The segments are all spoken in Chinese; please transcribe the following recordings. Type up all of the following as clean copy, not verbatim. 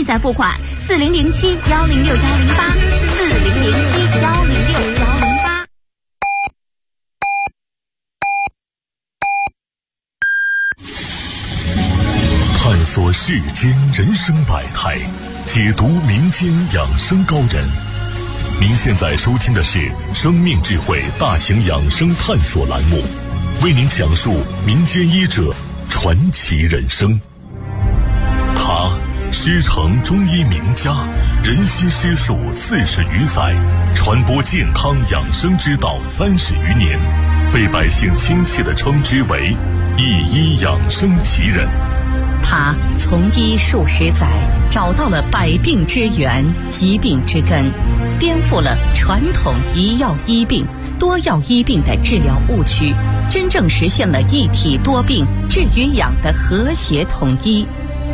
意再付款，4007-106-108，4007-106-108。 探索世间人生百态，解读民间养生高人。您现在收听的是生命智慧大型养生探索栏目，为您讲述民间医者传奇人生。他师承中医名家，人心师术40余载，传播健康养生之道30余年，被百姓亲切地称之为一医养生奇人。 他从医数十载，找到了百病之源、疾病之根，颠覆了传统一药医病、多药医病的治疗误区，真正实现了一体多病、治与养的和谐统一。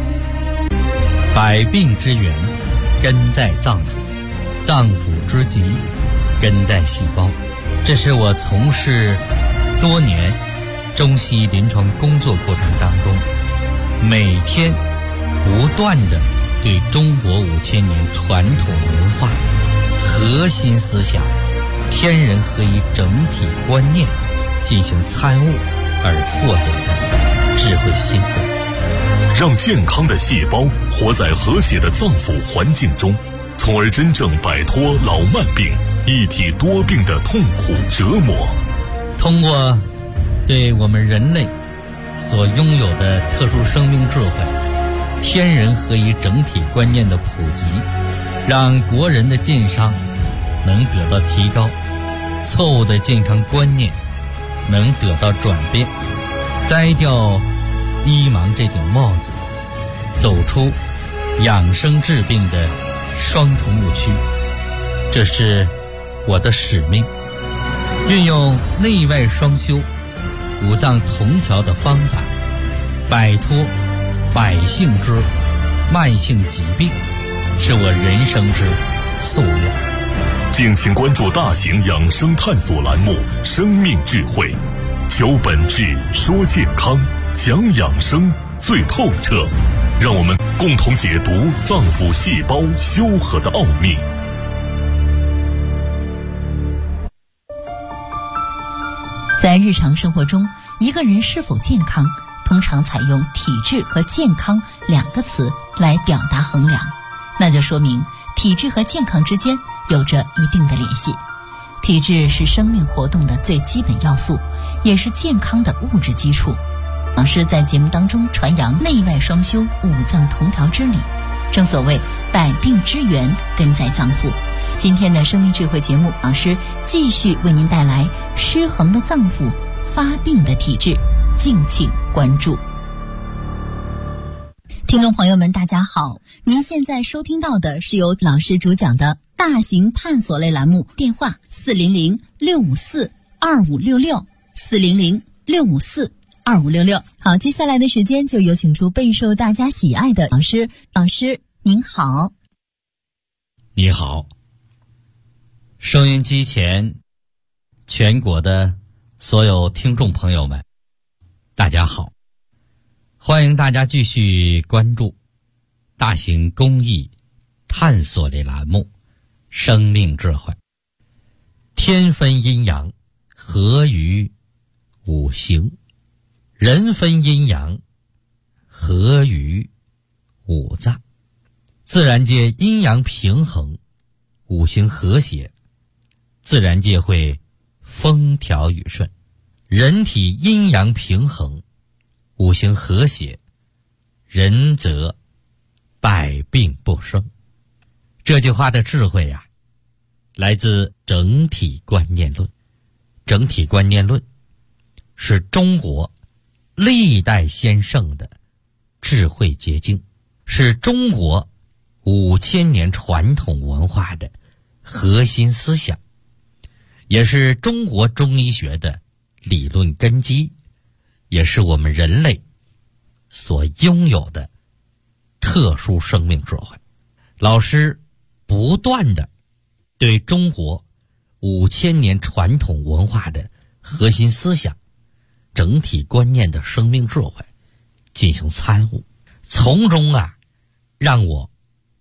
百病之源根在脏腑，脏腑之疾根在细胞。这是我从事多年中西临床工作过程当中，每天不断地对中国5000年传统文化核心思想天人合一整体观念进行参悟而获得的智慧心得， 让健康的细胞活在和谐的脏腑环境中，从而真正摆脱老慢病、一体多病的痛苦折磨。 通过对我们人类所拥有的特殊生命智慧、天人合一整体观念的普及，让国人的健康能得到提高，错误的健康观念能得到转变，摘掉医盲这顶帽子，走出养生治病的双重误区。这是我的使命，运用内外双修、五脏同调的方法，摆脱百姓之慢性疾病，是我人生之夙愿。 敬请关注大型养生探索栏目《生命智慧》，求本质，说健康，讲养生最透彻，让我们共同解读脏腑细胞修和的奥秘。 在日常生活中，一个人是否健康，通常采用体质和健康2个词来表达衡量，那就说明体质和健康之间有着一定的联系。体质是生命活动的最基本要素，也是健康的物质基础。老师在节目当中传扬内外双修、五脏同调之理，正所谓百病之源根在脏腑。今天的生命智慧节目，老师继续为您带来失衡的脏腑、发病的体质，敬请关注。听众朋友们大家好，您现在收听到的是由老师主讲的大型探索类栏目，电话400-654-2566，400-654-2566。好，接下来的时间就有请出备受大家喜爱的老师。老师您好。 你好，收音机前全国的所有听众朋友们大家好，欢迎大家继续关注大型公益探索类栏目《生命智慧》。天分阴阳，合于五行；人分阴阳，合于五脏。自然界阴阳平衡，五行和谐，自然界会风调雨顺。人体阴阳平衡，五行和谐，人则百病不生。这句话的智慧啊，来自整体观念论。整体观念论是中国历代先圣的智慧结晶，是中国5000年传统文化的核心思想，也是中国中医学的理论根基，也是我们人类所拥有的特殊生命智慧。老师不断的对中国5000年传统文化的核心思想、整体观念的生命智慧进行参悟，从中让我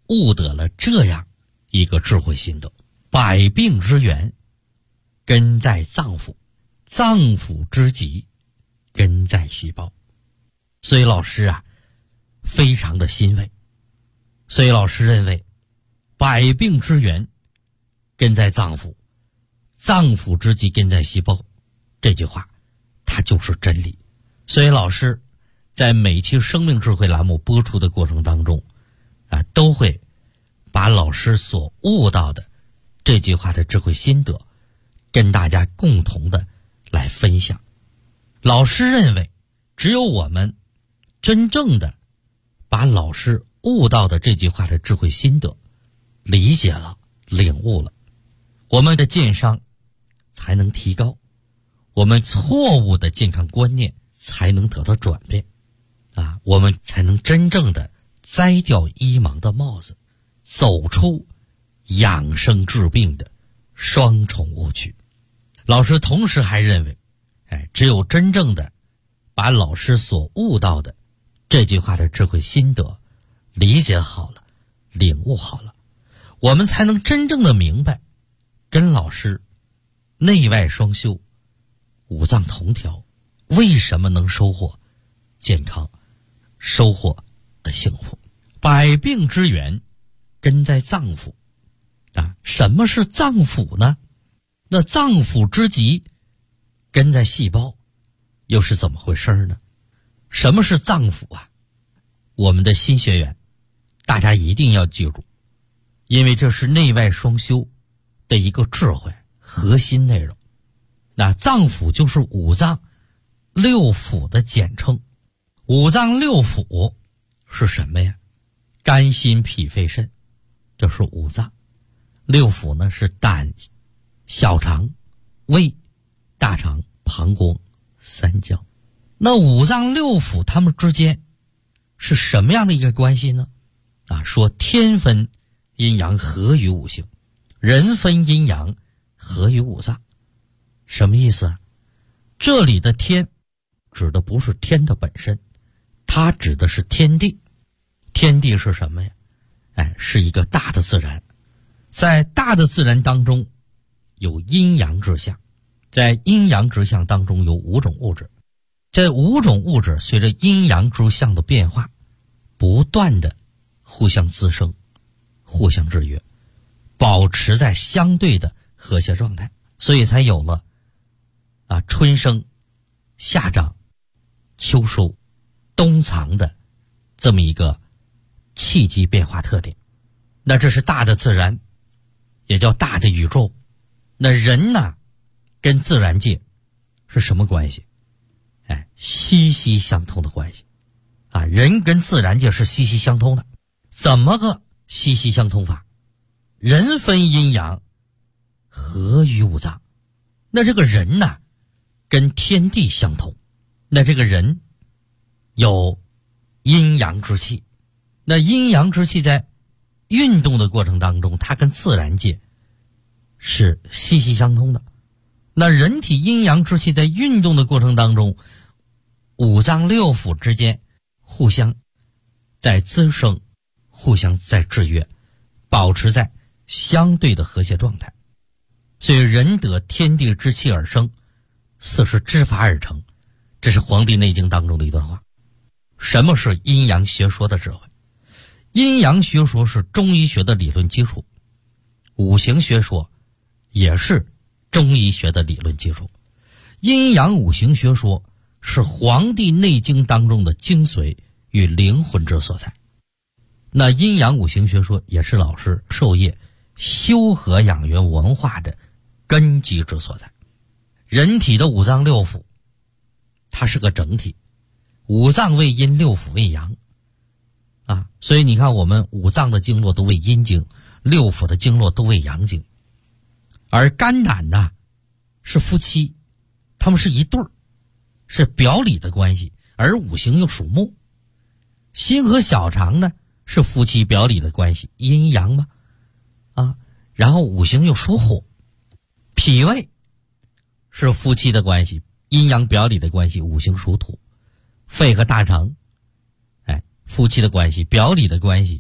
悟得了这样一个智慧心得：百病之源根在脏腑，脏腑之疾根在细胞。所以老师啊非常的欣慰，所以老师认为百病之源根在脏腑，脏腑之疾根在细胞，这句话它就是真理。所以老师在每期生命智慧栏目播出的过程当中都会把老师所悟到的这句话的智慧心得跟大家共同的来分享。老师认为只有我们真正的把老师悟到的这句话的智慧心得理解了、领悟了，我们的健康才能提高，我们错误的健康观念才能得到转变我们才能真正的摘掉医盲的帽子，走出养生治病的双重误区。老师同时还认为只有真正的把老师所悟到的这句话的智慧心得理解好了、领悟好了，我们才能真正的明白跟老师内外双修、五脏同调为什么能收获健康、收获的幸福。百病之源根在脏腑什么是脏腑呢？那脏腑之疾根在细胞，又是怎么回事呢？什么是脏腑我们的新学员大家一定要记住，因为这是内外双修的一个智慧核心内容。那脏腑就是五脏六腑的简称。五脏六腑是什么呀？肝心脾肺肾，这是五脏。六腑呢是胆、小肠、胃、大肠、膀胱、三焦。那五脏六腑它们之间是什么样的一个关系呢？说天分阴阳合于五行，人分阴阳合于五脏。什么意思这里的天指的不是天的本身，它指的是天地。天地是什么呀？是一个大的自然。在大的自然当中有阴阳之象，在阴阳之象当中有五种物质，这五种物质随着阴阳之象的变化不断的互相滋生、互相制约，保持在相对的和谐状态，所以才有了春生、夏长、秋收、冬藏的这么一个气机变化特点。那这是大的自然，也叫大的宇宙。那人呢跟自然界是什么关系？息息相通的关系人跟自然界是息息相通的。怎么个息息相通法？人分阴阳合于五脏。那这个人呢跟天地相通，那这个人有阴阳之气，那阴阳之气在运动的过程当中，它跟自然界是息息相通的。那人体阴阳之气在运动的过程当中，五脏六腑之间互相在滋生，互相在制约，保持在相对的和谐状态。所以人得天地之气而生，四时之法而成，这是《黄帝内经》当中的一段话。什么是阴阳学说的智慧？阴阳学说是中医学的理论基础，五行学说也是中医学的理论基础。阴阳五行学说是《黄帝内经》当中的精髓与灵魂之所在。那阴阳五行学说也是老师授业修和养元文化的根基之所在。人体的五脏六腑它是个整体，五脏为阴，六腑为阳所以你看我们五脏的经络都为阴经，六腑的经络都为阳经。而肝胆呢是夫妻，他们是一对儿，是表里的关系，而五行又属木。心和小肠呢是夫妻表里的关系，阴阳嘛然后五行又属火。脾胃是夫妻的关系，阴阳表里的关系，五行属土。肺和大肠夫妻的关系，表里的关系，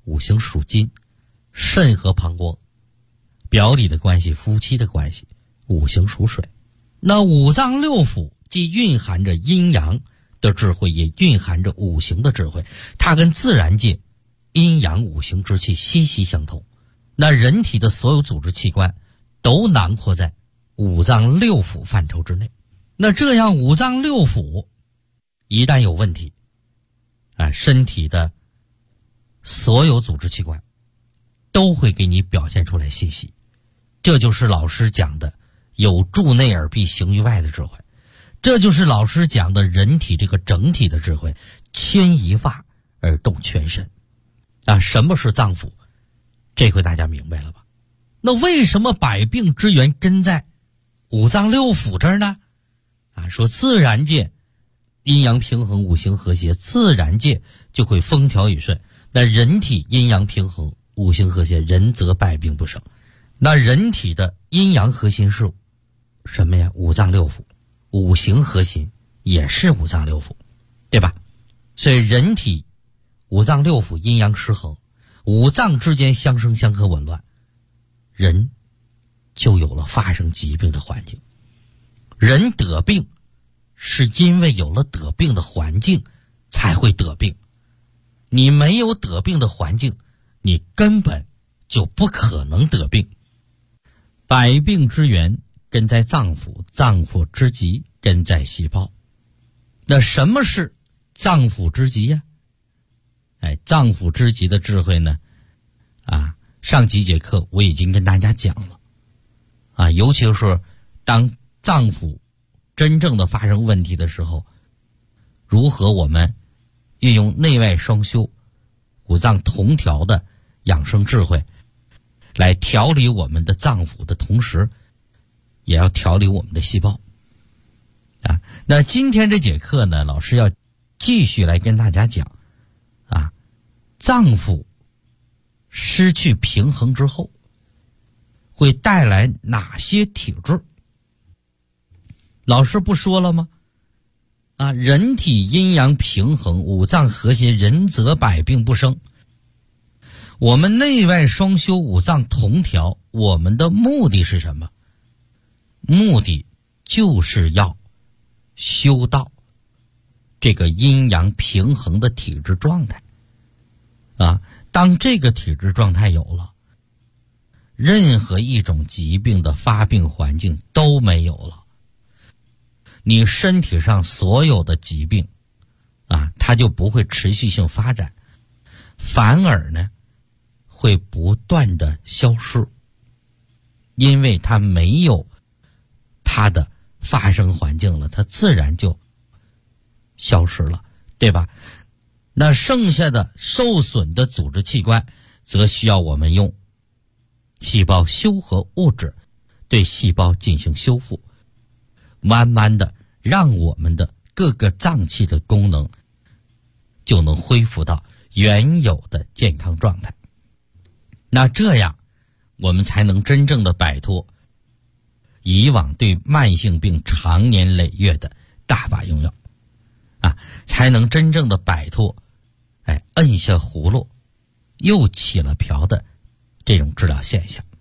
五行属金，肾和膀胱，表里的关系，夫妻的关系，五行属水。那五脏六腑既蕴含着阴阳的智慧，也蕴含着五行的智慧，它跟自然界阴阳五行之气息息相通。那人体的所有组织器官都囊括在五脏六腑范畴之内。那这样五脏六腑一旦有问题，身体的所有组织器官都会给你表现出来信息。这就是老师讲的有助内而必行于外的智慧，这就是老师讲的人体这个整体的智慧，牵一发而动全身。什么是脏腑？这回大家明白了吧？那为什么百病之源根在五脏六腑这儿呢？说自然界阴阳平衡，五行和谐，自然界就会风调雨顺。那人体阴阳平衡，五行和谐，人则百病不生。那人体的阴阳核心是什么呀？五脏六腑，五行核心也是五脏六腑，对吧？所以人体五脏六腑阴阳失衡，五脏之间相生相克紊乱，人就有了发生疾病的环境。人得病是因为有了得病的环境才会得病，你没有得病的环境，你根本就不可能得病。百病之源根在脏腑，脏腑之极根在细胞。那什么是脏腑之极呀？脏腑之极的智慧呢？上几节课我已经跟大家讲了。尤其是当脏腑真正的发生问题的时候，如何我们运用内外双修、五脏同调的养生智慧来调理我们的脏腑的同时，也要调理我们的细胞。那今天这节课呢，老师要继续来跟大家讲脏腑失去平衡之后会带来哪些体质。老师不说了吗？人体阴阳平衡，五脏和谐，人则百病不生。我们内外双修，五脏同调，我们的目的是什么？目的就是要修到这个阴阳平衡的体质状态。当这个体质状态有了，任何一种疾病的发病环境都没有了，你身体上所有的疾病它就不会持续性发展，反而呢会不断的消失，因为它没有它的发生环境了，它自然就消失了，对吧？那剩下的受损的组织器官则需要我们用细胞修合物质对细胞进行修复，慢慢的让我们的各个脏器的功能就能恢复到原有的健康状态。那这样我们才能真正的摆脱以往对慢性病长年累月的大把用药才能真正的摆脱摁下葫芦又起了瓢的这种治疗现象。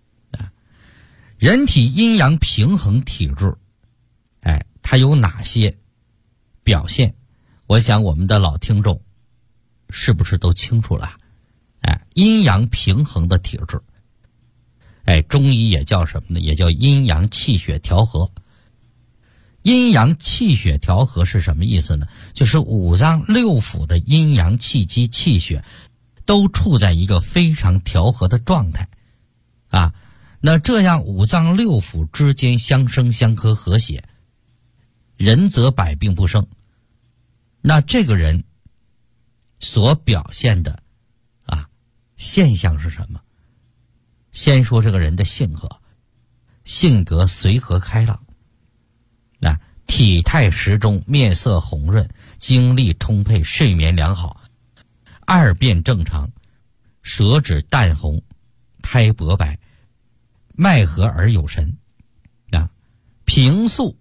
人体阴阳平衡体质它有哪些表现？我想我们的老听众是不是都清楚了？阴阳平衡的体质中医也叫什么呢？也叫阴阳气血调和。阴阳气血调和是什么意思呢？就是五脏六腑的阴阳气机气血都处在一个非常调和的状态那这样五脏六腑之间相生相克和谐，人则百病不生。那这个人所表现的现象是什么？先说这个人的性格随和开朗体态适中，面色红润，精力充沛，睡眠良好，二便正常，舌质淡红，苔薄白，脉和而有神平素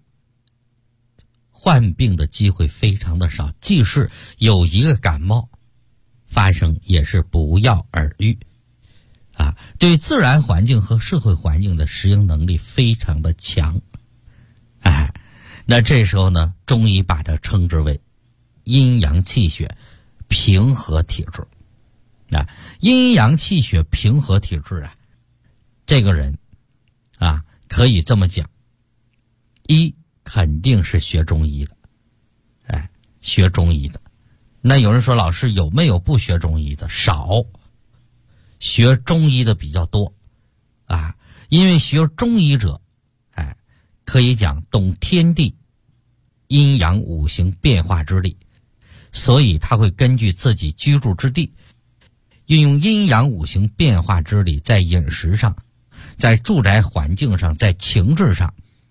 患病的机会非常的少，即使有一个感冒发生也是不药而愈啊，对自然环境和社会环境的适应能力非常的强。那这时候呢，中医把它称之为阴阳气血平和体质。阴阳气血平和体质啊，这个人啊，可以这么讲，一肯定是学中医的，学中医的。那有人说，老师有没有不学中医的？少，学中医的比较多啊，因为学中医者，可以讲懂天地阴阳五行变化之力，所以他会根据自己居住之地，运用阴阳五行变化之力，在饮食上，在住宅环境上，在情志上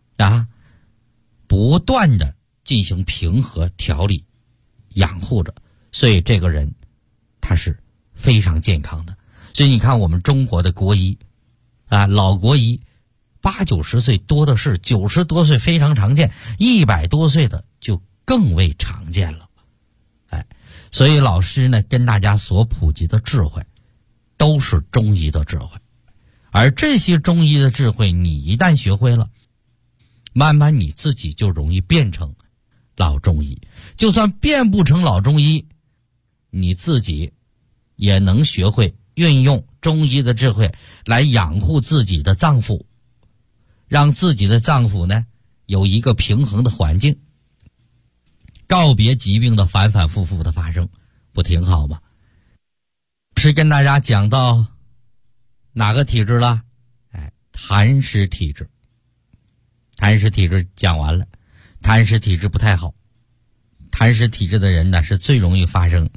不断的进行平和调理养护着，所以这个人他是非常健康的。所以你看我们中国的国医老国医80、90岁多的是，90多岁非常常见，100多岁的就更为常见了。所以老师呢跟大家所普及的智慧都是中医的智慧，而这些中医的智慧你一旦学会了，慢慢你自己就容易变成老中医。就算变不成老中医，你自己也能学会运用中医的智慧来养护自己的脏腑，让自己的脏腑呢有一个平衡的环境，告别疾病的反反复复的发生，不挺好吗？是跟大家讲到哪个体质了？痰湿体质。痰湿体质讲完了，痰湿体质不太好。痰湿体质的人呢，是最容易发生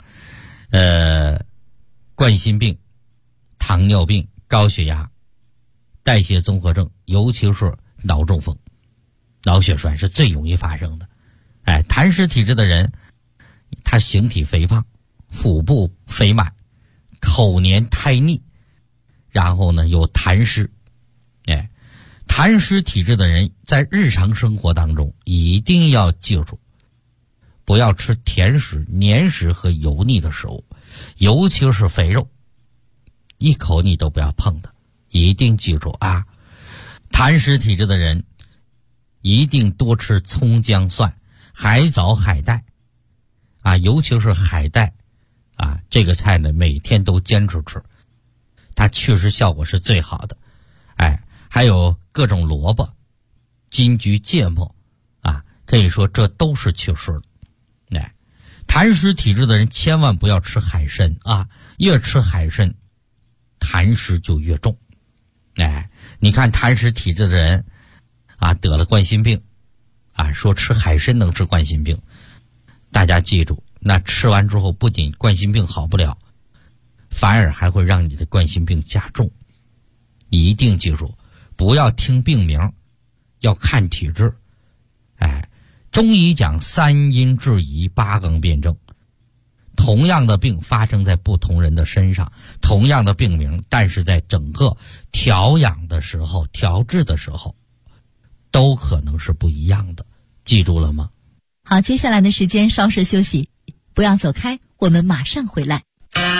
冠心病、糖尿病、高血压、代谢综合症，尤其是脑中风、脑血栓是最容易发生的。痰湿体质的人，他形体肥胖，腹部肥满，口黏苔腻，然后呢有痰湿。痰湿体质的人在日常生活当中一定要记住，不要吃甜食、黏食和油腻的食物，尤其是肥肉，一口你都不要碰的，一定记住啊！痰湿体质的人一定多吃葱姜蒜、海藻、海带尤其是海带这个菜呢每天都坚持吃，它确实效果是最好的。还有各种萝卜、金桔、芥末可以说这都是祛湿的。痰湿体质的人千万不要吃海参越吃海参痰湿就越重。你看痰湿体质的人得了冠心病说吃海参能治冠心病，大家记住，那吃完之后不仅冠心病好不了，反而还会让你的冠心病加重。一定记住，不要听病名，要看体质。中医讲3阴治宜8纲辩证，同样的病发生在不同人的身上，同样的病名，但是在整个调养的时候、调治的时候都可能是不一样的，记住了吗？ 好，接下来的时间稍事休息，不要走开，我们马上回来。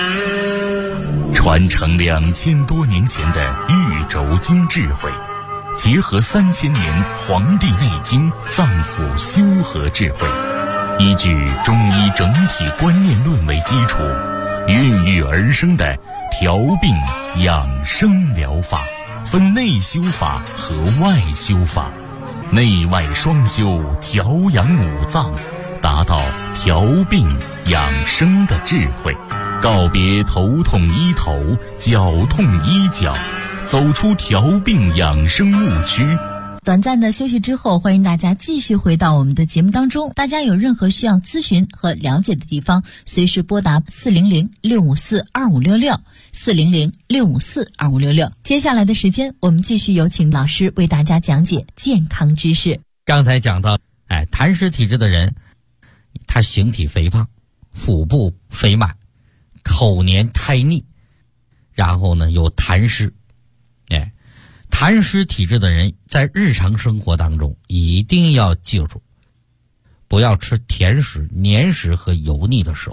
传承2000多年前的玉轴经智慧，结合3000年《黄帝内经》脏腑修和智慧，依据中医整体观念论为基础，孕育而生的调病养生疗法，分内修法和外修法，内外双修，调养五脏，达到调病养生的智慧，告别头痛医头，脚痛医脚，走出调病养生误区。 短暂的休息之后，欢迎大家继续回到我们的节目当中。大家有任何需要咨询和了解的地方，随时拨打400-654-2566 400-654-2566。接下来的时间，我们继续有请老师为大家讲解健康知识。 刚才讲到痰湿体质的人，他形体肥胖，腹部肥满，口黏苔腻，然后呢有痰湿。痰湿体质的人在日常生活当中一定要记住，不要吃甜食、黏食和油腻的食物，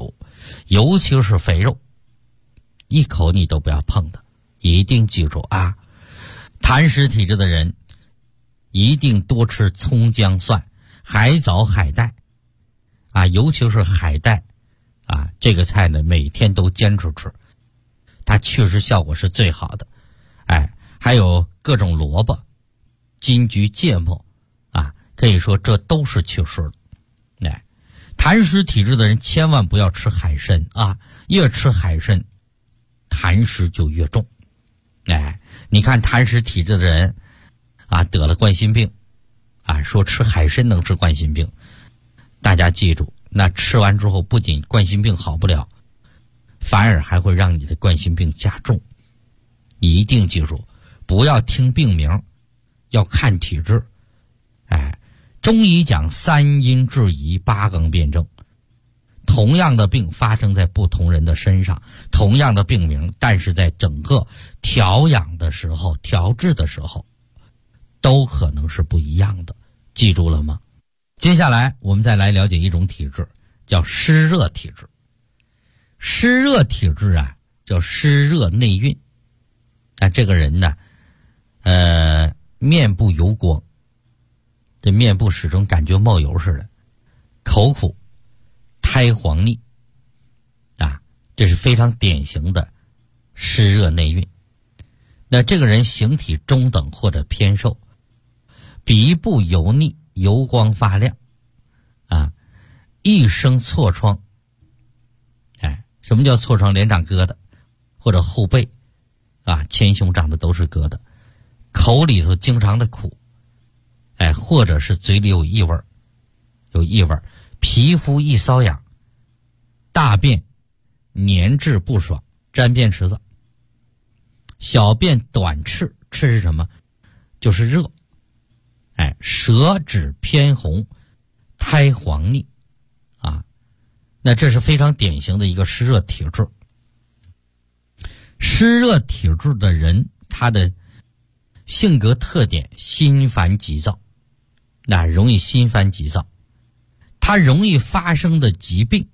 尤其是肥肉，一口你都不要碰的，一定记住啊。痰湿体质的人一定多吃葱姜蒜、海藻、海带啊，尤其是海带啊，这个菜呢每天都坚持吃，它确实效果是最好的。还有各种萝卜、金桔、芥末啊，可以说这都是祛湿的。痰湿体质的人千万不要吃海参啊，越吃海参痰湿就越重。你看痰湿体质的人啊，得了冠心病啊，说吃海参能治冠心病，大家记住，那吃完之后不仅冠心病好不了，反而还会让你的冠心病加重。你一定记住，不要听病名，要看体质。中医讲三阴治宜，八纲辩证。同样的病发生在不同人的身上，同样的病名，但是在整个调养的时候、调治的时候，都可能是不一样的。记住了吗？接下来我们再来了解一种体质，叫湿热体质。湿热体质啊，叫湿热内蕴。这个人呢，面部油光，这面部始终感觉冒油似的，口苦，苔黄腻啊，这是非常典型的湿热内蕴。那这个人形体中等或者偏瘦，鼻部油腻，油光发亮啊，一生痤疮。什么叫痤疮？脸长疙瘩，或者后背啊，前胸长的都是疙瘩，口里头经常的苦，或者是嘴里有异味，皮肤易瘙痒，大便粘滞不爽，沾便池子，小便短赤，赤是什么？就是热，舌质偏红，苔黄腻啊，那这是非常典型的一个湿热体质。湿热体质的人，他的性格特点心烦急躁，容易心烦急躁。他容易发生的疾病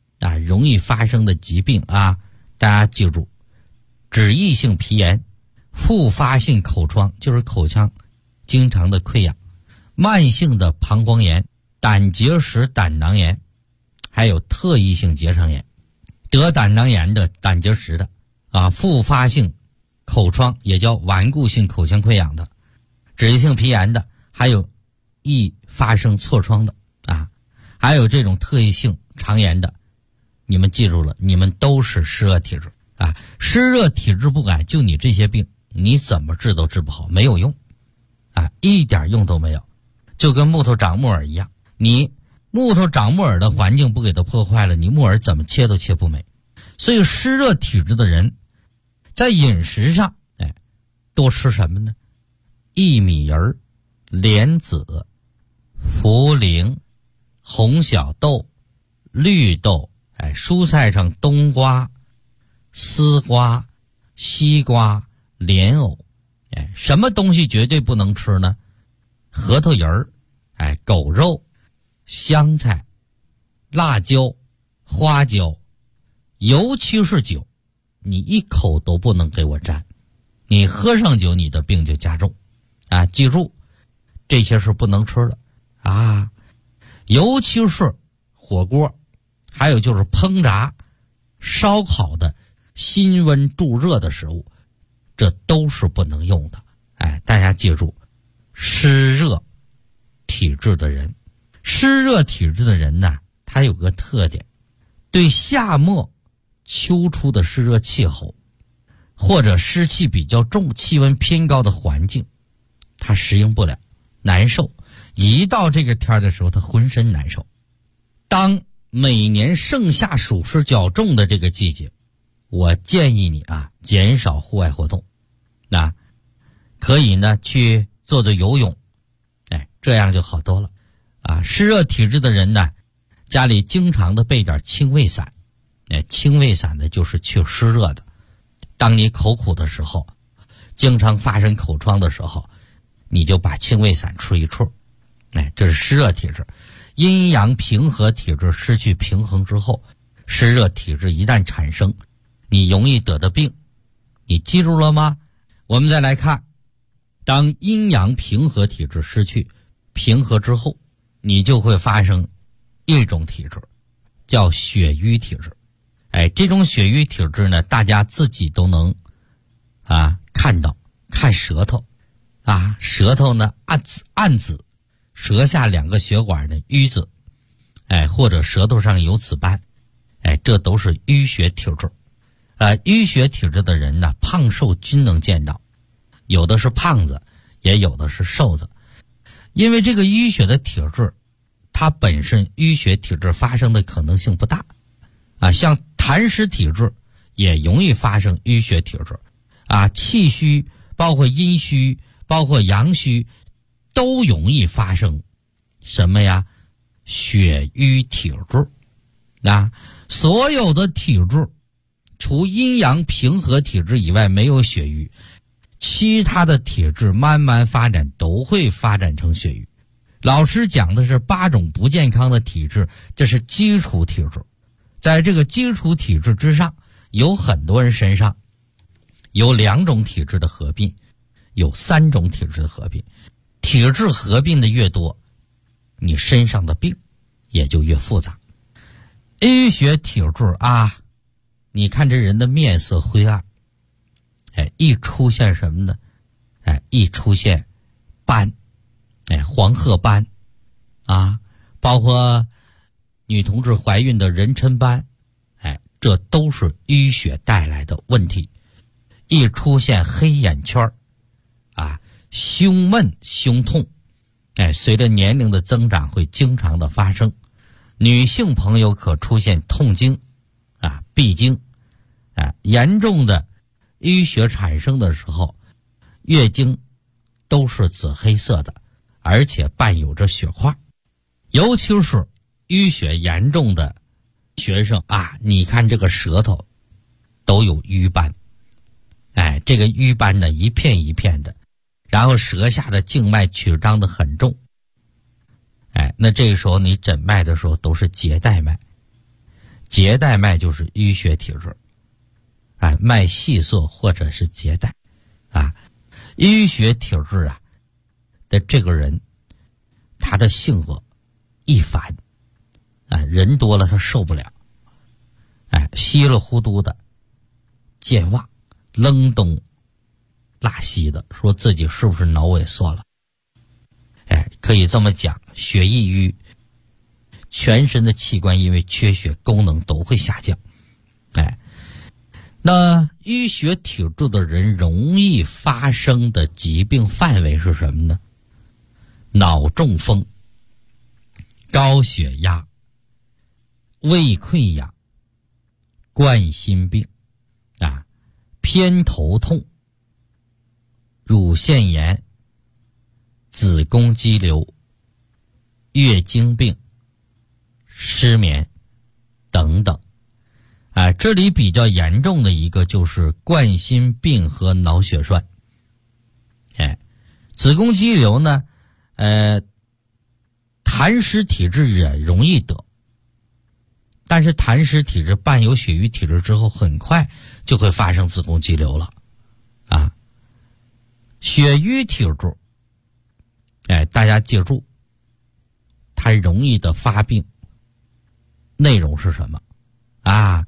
啊，大家记住，脂溢性皮炎、复发性口疮，就是口腔经常的溃疡，慢性的膀胱炎、胆结石、胆囊炎，还有特异性结肠炎。得胆囊炎的、胆结石的啊，复发性口疮也叫顽固性口腔溃疡的，脂溢性皮炎的，还有易发生痤疮的啊，还有这种特异性肠炎的，你们记住了，你们都是湿热体质啊。湿热体质不改，就你这些病，你怎么治都治不好，没有用啊，一点用都没有。就跟木头长木耳一样，你木头长木耳的环境不给它破坏了，你木耳怎么切都切不美。所以湿热体质的人在饮食上多吃什么呢？薏米仁、莲子、茯苓、红小豆、绿豆，蔬菜上冬瓜、丝瓜、西瓜、莲藕，什么东西绝对不能吃呢？核桃仁、狗肉、香菜、辣椒、花椒，尤其是酒，你一口都不能给我沾，你喝上酒，你的病就加重啊！记住，这些是不能吃的啊，尤其是火锅，还有就是烹炸、烧烤的辛温助热的食物，这都是不能用的。大家记住，湿热体质的人，呢，他有个特点，对夏末秋初的湿热气候或者湿气比较重、气温偏高的环境，他适应不了，难受。一到这个天的时候，他浑身难受。当每年盛夏暑湿较重的这个季节，我建议你减少户外活动，那可以呢去做做游泳，这样就好多了湿热体质的人呢，家里经常的备点清胃散，清胃散呢就是去湿热的。当你口苦的时候，经常发生口疮的时候，你就把清胃散吃一处，这是湿热体质。阴阳平和体质失去平衡之后， 湿热体质一旦产生，你容易得的病，你记住了吗？我们再来看，当阴阳平和体质失去平和之后，你就会发生一种体质，叫血瘀体质。这种血瘀体质呢，大家自己都能看到，看舌头舌头呢暗紫，舌下2个血管的瘀紫，或者舌头上有紫斑，这都是淤血体质。淤血体质的人呢，胖瘦均能见到，有的是胖子，也有的是瘦子。因为这个淤血的体质，它本身淤血体质发生的可能性不大像痰湿体质也容易发生淤血体质气虚，包括阴虚，包括阳虚，都容易发生什么呀？血瘀体质所有的体质除阴阳平和体质以外没有血瘀，其他的体质慢慢发展都会发展成血瘀。老师讲的是8种不健康的体质，这是基础体质。在这个基础体质之上，有很多人身上有2种体质的合并，有3种体质的合并。体质合并的越多，你身上的病也就越复杂。淤血体质你看这人的面色灰暗，一出现什么呢？一出现斑，黄褐斑包括女同志怀孕的妊娠斑，这都是淤血带来的问题。一出现黑眼圈胸闷胸痛，随着年龄的增长会经常的发生。女性朋友可出现痛经闭经严重的淤血产生的时候，月经都是紫黑色的，而且伴有着血块。尤其是淤血严重的学生你看这个舌头都有瘀斑，这个瘀斑呢一片一片的，然后舌下的静脉曲张的很重，那这个时候你诊脉的时候都是结带脉，结带脉就是淤血体质，脉细涩或者是结带淤血体质的这个人，他的性格易烦人多了他受不了，稀里糊涂的，健忘，愣东拉西的，说自己是不是脑萎缩了？可以这么讲，血易瘀，全身的器官因为缺血，功能都会下降。那淤血体质的人容易发生的疾病范围是什么呢？脑中风、高血压、胃溃疡、冠心病偏头痛、乳腺炎、子宫肌瘤、月经病、失眠等等这里比较严重的一个就是冠心病和脑血栓。子宫肌瘤呢痰湿体质也容易得，但是痰湿体质伴有血瘀体质之后，很快就会发生子宫肌瘤了血瘀体质大家记住，它容易的发病内容是什么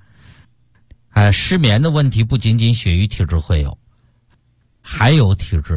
失眠的问题不仅仅血瘀体质会有，还有体质